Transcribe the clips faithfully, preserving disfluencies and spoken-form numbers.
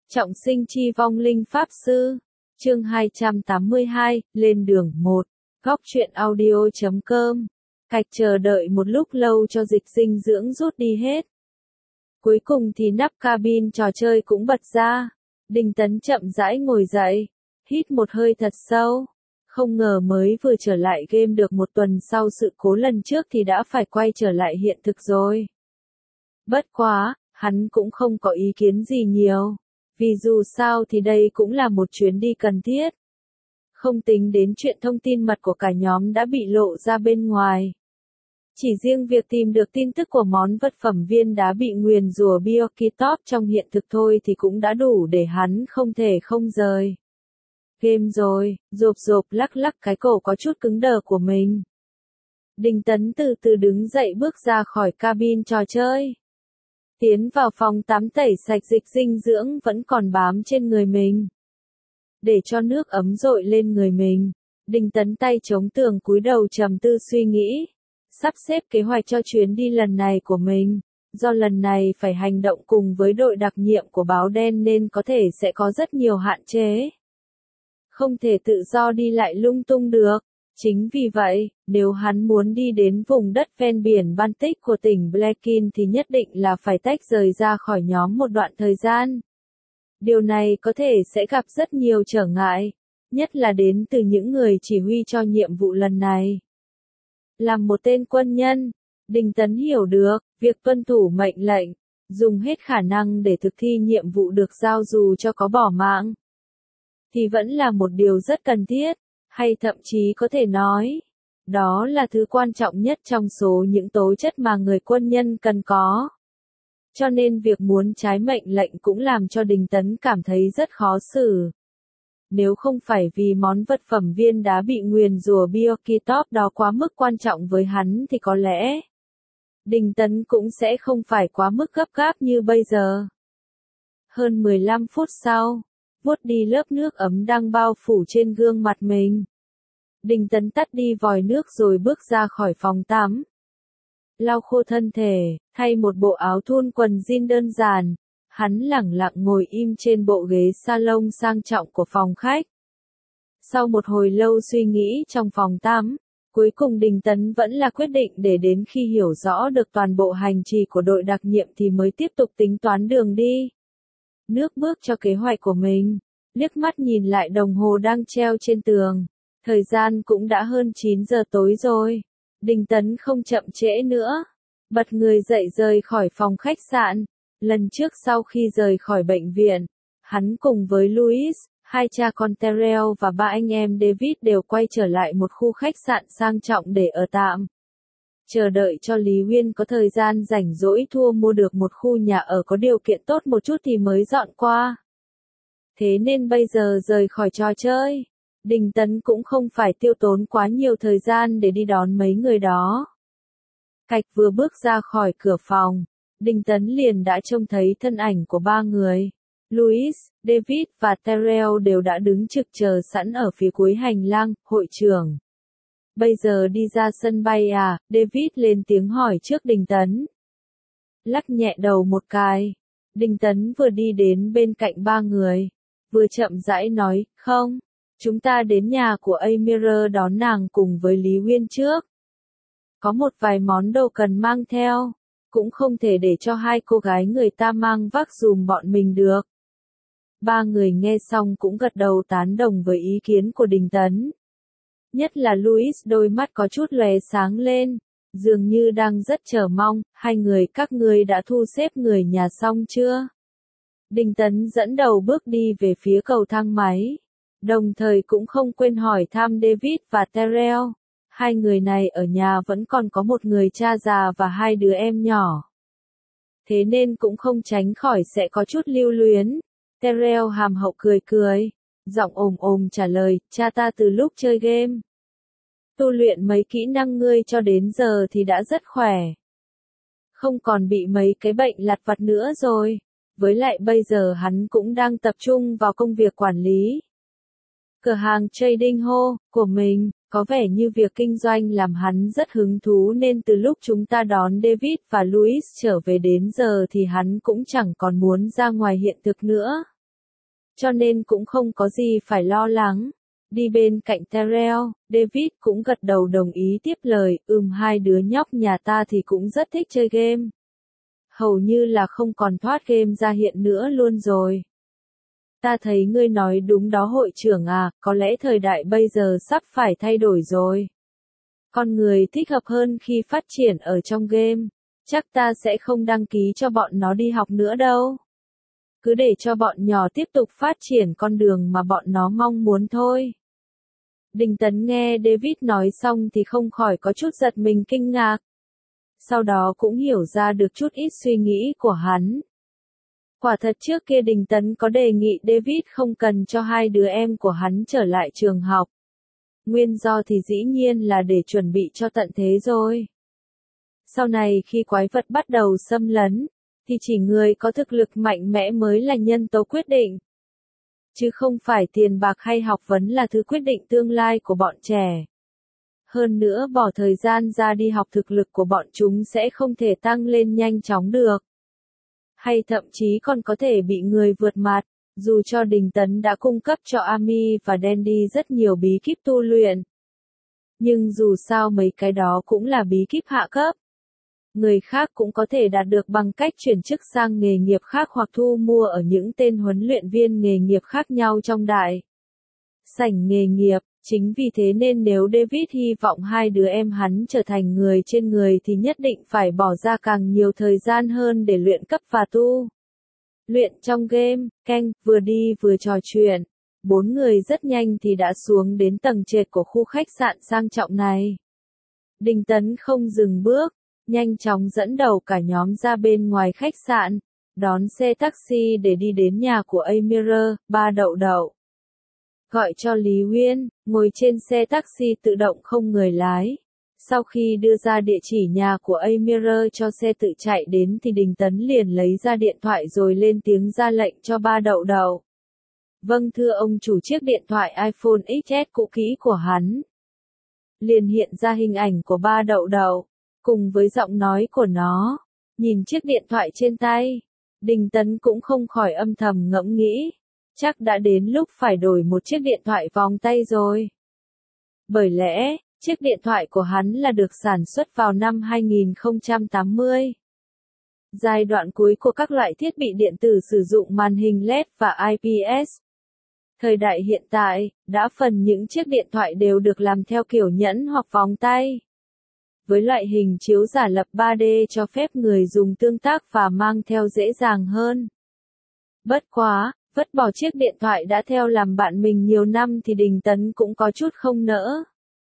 Trọng sinh chi vong linh pháp sư. Chương hai trăm tám mươi hai, lên đường một. Góc truyện audio chấm com. Cạch chờ đợi một lúc lâu cho dịch dinh dưỡng rút đi hết. Cuối cùng thì nắp cabin trò chơi cũng bật ra. Đinh Tấn chậm rãi ngồi dậy, hít một hơi thật sâu. Không ngờ mới vừa trở lại game được một tuần sau sự cố lần trước thì đã phải quay trở lại hiện thực rồi. Bất quá, hắn cũng không có ý kiến gì nhiều. Vì dù sao thì đây cũng là một chuyến đi cần thiết. Không tính đến chuyện thông tin mật của cả nhóm đã bị lộ ra bên ngoài. Chỉ riêng việc tìm được tin tức của món vật phẩm viên đá bị nguyền rủa Biokitop trong hiện thực thôi thì cũng đã đủ để hắn không thể không rời. Game rồi, rộp rộp lắc lắc cái cổ có chút cứng đờ của mình. Đinh Tấn từ từ đứng dậy bước ra khỏi cabin trò chơi. Tiến vào phòng tắm tẩy sạch dịch dinh dưỡng vẫn còn bám trên người mình. Để cho nước ấm dội lên người mình, Đinh Tấn tay chống tường cúi đầu trầm tư suy nghĩ. Sắp xếp kế hoạch cho chuyến đi lần này của mình. Do lần này phải hành động cùng với đội đặc nhiệm của báo đen nên có thể sẽ có rất nhiều hạn chế. Không thể tự do đi lại lung tung được. Chính vì vậy, nếu hắn muốn đi đến vùng đất ven biển Baltic của tỉnh Blekin thì nhất định là phải tách rời ra khỏi nhóm một đoạn thời gian. Điều này có thể sẽ gặp rất nhiều trở ngại, nhất là đến từ những người chỉ huy cho nhiệm vụ lần này. Làm một tên quân nhân, Đinh Tấn hiểu được, việc tuân thủ mệnh lệnh, dùng hết khả năng để thực thi nhiệm vụ được giao dù cho có bỏ mạng, thì vẫn là một điều rất cần thiết. Hay thậm chí có thể nói, đó là thứ quan trọng nhất trong số những tố chất mà người quân nhân cần có. Cho nên việc muốn trái mệnh lệnh cũng làm cho Đinh Tấn cảm thấy rất khó xử. Nếu không phải vì món vật phẩm viên đá bị nguyền rủa Biokitop đó quá mức quan trọng với hắn thì có lẽ Đinh Tấn cũng sẽ không phải quá mức gấp gáp như bây giờ. Hơn mười lăm phút sau, vuốt đi lớp nước ấm đang bao phủ trên gương mặt mình. Đinh Tấn tắt đi vòi nước rồi bước ra khỏi phòng tắm. Lau khô thân thể, thay một bộ áo thun quần jean đơn giản, hắn lẳng lặng ngồi im trên bộ ghế salon sang trọng của phòng khách. Sau một hồi lâu suy nghĩ trong phòng tắm, cuối cùng Đinh Tấn vẫn là quyết định để đến khi hiểu rõ được toàn bộ hành trì của đội đặc nhiệm thì mới tiếp tục tính toán đường đi. Nước bước cho kế hoạch của mình, liếc mắt nhìn lại đồng hồ đang treo trên tường. Thời gian cũng đã hơn chín giờ tối rồi. Đinh Tấn không chậm trễ nữa. Bật người dậy rời khỏi phòng khách sạn. Lần trước sau khi rời khỏi bệnh viện, hắn cùng với Louis, hai cha con Terrell và ba anh em David đều quay trở lại một khu khách sạn sang trọng để ở tạm. Chờ đợi cho Lý Huyên có thời gian rảnh rỗi thua mua được một khu nhà ở có điều kiện tốt một chút thì mới dọn qua. Thế nên bây giờ rời khỏi trò chơi, Đinh Tấn cũng không phải tiêu tốn quá nhiều thời gian để đi đón mấy người đó. Cạch vừa bước ra khỏi cửa phòng, Đinh Tấn liền đã trông thấy thân ảnh của ba người. Louis, David và Terrell đều đã đứng trực chờ sẵn ở phía cuối hành lang, hội trưởng. Bây giờ đi ra sân bay à? David lên tiếng hỏi trước Đinh Tấn. Lắc nhẹ đầu một cái. Đinh Tấn vừa đi đến bên cạnh ba người, vừa chậm rãi nói, không, chúng ta đến nhà của Amir đón nàng cùng với Lý Huyên trước. Có một vài món đồ cần mang theo, cũng không thể để cho hai cô gái người ta mang vác dùm bọn mình được. Ba người nghe xong cũng gật đầu tán đồng với ý kiến của Đinh Tấn. Nhất là Louis đôi mắt có chút lóe sáng lên, dường như đang rất chờ mong, hai người các ngươi đã thu xếp người nhà xong chưa? Đinh Tấn dẫn đầu bước đi về phía cầu thang máy, đồng thời cũng không quên hỏi thăm David và Terrell. Hai người này ở nhà vẫn còn có một người cha già và hai đứa em nhỏ. Thế nên cũng không tránh khỏi sẽ có chút lưu luyến. Terrell hàm hậu cười cười, giọng ồm ồm trả lời, cha ta từ lúc chơi game, tu luyện mấy kỹ năng ngươi cho đến giờ thì đã rất khỏe. Không còn bị mấy cái bệnh lặt vặt nữa rồi. Với lại bây giờ hắn cũng đang tập trung vào công việc quản lý cửa hàng trading hall của mình. Có vẻ như việc kinh doanh làm hắn rất hứng thú nên từ lúc chúng ta đón David và Louis trở về đến giờ thì hắn cũng chẳng còn muốn ra ngoài hiện thực nữa. cho nên cũng không có gì phải lo lắng. Đi bên cạnh Terrell, David cũng gật đầu đồng ý tiếp lời, ừm hai đứa nhóc nhà ta thì cũng rất thích chơi game. Hầu như là không còn thoát game ra hiện nữa luôn rồi. Ta thấy ngươi nói đúng đó hội trưởng à, có lẽ thời đại bây giờ sắp phải thay đổi rồi. Con người thích hợp hơn khi phát triển ở trong game. Chắc ta sẽ không đăng ký cho bọn nó đi học nữa đâu. Cứ để cho bọn nhỏ tiếp tục phát triển con đường mà bọn nó mong muốn thôi. Đình Tấn nghe David nói xong thì không khỏi có chút giật mình kinh ngạc. Sau đó cũng hiểu ra được chút ít suy nghĩ của hắn. Quả thật trước kia Đình Tấn có đề nghị David không cần cho hai đứa em của hắn trở lại trường học. Nguyên do thì dĩ nhiên là để chuẩn bị cho tận thế rồi. Sau này khi quái vật bắt đầu xâm lấn, thì chỉ người có thực lực mạnh mẽ mới là nhân tố quyết định. Chứ không phải tiền bạc hay học vấn là thứ quyết định tương lai của bọn trẻ. Hơn nữa bỏ thời gian ra đi học thực lực của bọn chúng sẽ không thể tăng lên nhanh chóng được. Hay thậm chí còn có thể bị người vượt mặt, dù cho Đình Tấn đã cung cấp cho Amy và Dandy rất nhiều bí kíp tu luyện. Nhưng dù sao mấy cái đó cũng là bí kíp hạ cấp. Người khác cũng có thể đạt được bằng cách chuyển chức sang nghề nghiệp khác hoặc thu mua ở những tên huấn luyện viên nghề nghiệp khác nhau trong đại sảnh nghề nghiệp. Chính vì thế nên nếu David hy vọng hai đứa em hắn trở thành người trên người thì nhất định phải bỏ ra càng nhiều thời gian hơn để luyện cấp và tu luyện trong game. Canh, vừa đi vừa trò chuyện. Bốn người rất nhanh thì đã xuống đến tầng trệt của khu khách sạn sang trọng này. Đình Tấn không dừng bước, nhanh chóng dẫn đầu cả nhóm ra bên ngoài khách sạn, đón xe taxi để đi đến nhà của Amir, ba đậu đậu. Gọi cho Lý Huyên, ngồi trên xe taxi tự động không người lái. Sau khi đưa ra địa chỉ nhà của Amir cho xe tự chạy đến thì Đình Tấn liền lấy ra điện thoại rồi lên tiếng ra lệnh cho ba đậu đậu. Vâng thưa ông chủ, chiếc điện thoại iPhone ích ét cũ kỹ của hắn. Liền hiện ra hình ảnh của ba đậu đậu, cùng với giọng nói của nó. Nhìn chiếc điện thoại trên tay, Đình Tấn cũng không khỏi âm thầm ngẫm nghĩ. Chắc đã đến lúc phải đổi một chiếc điện thoại vòng tay rồi. Bởi lẽ, chiếc điện thoại của hắn là được sản xuất vào năm hai nghìn không trăm tám mươi. Giai đoạn cuối của các loại thiết bị điện tử sử dụng màn hình led và i pê ét. Thời đại hiện tại, đã phần những chiếc điện thoại đều được làm theo kiểu nhẫn hoặc vòng tay. Với loại hình chiếu giả lập ba D cho phép người dùng tương tác và mang theo dễ dàng hơn. Bất quá, vứt bỏ chiếc điện thoại đã theo làm bạn mình nhiều năm thì Đình Tấn cũng có chút không nỡ.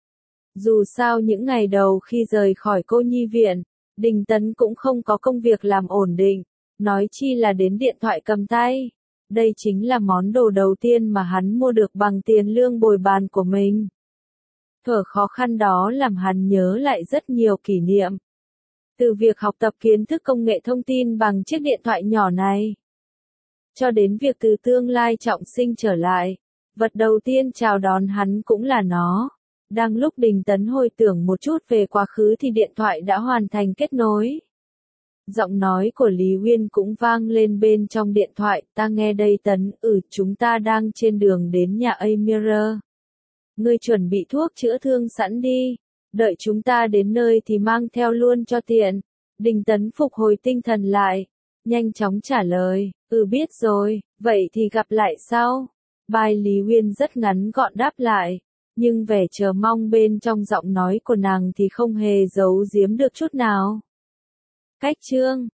Dù sao những ngày đầu khi rời khỏi cô nhi viện, Đình Tấn cũng không có công việc làm ổn định, nói chi là đến điện thoại cầm tay. Đây chính là món đồ đầu tiên mà hắn mua được bằng tiền lương bồi bàn của mình. Thuở khó khăn đó làm hắn nhớ lại rất nhiều kỷ niệm. Từ việc học tập kiến thức công nghệ thông tin bằng chiếc điện thoại nhỏ này, cho đến việc từ tương lai trọng sinh trở lại, vật đầu tiên chào đón hắn cũng là nó. Đang lúc Đình Tấn hồi tưởng một chút về quá khứ thì điện thoại đã hoàn thành kết nối. Giọng nói của Lý Huyên cũng vang lên bên trong điện thoại, ta nghe đây Tấn, ừ chúng ta đang trên đường đến nhà Amir. Ngươi chuẩn bị thuốc chữa thương sẵn đi, đợi chúng ta đến nơi thì mang theo luôn cho tiện. Đình Tấn phục hồi tinh thần lại, nhanh chóng trả lời, ừ biết rồi, vậy thì gặp lại sau. Bài Lý Huyên rất ngắn gọn đáp lại, nhưng vẻ chờ mong bên trong giọng nói của nàng thì không hề giấu giếm được chút nào. Cách chương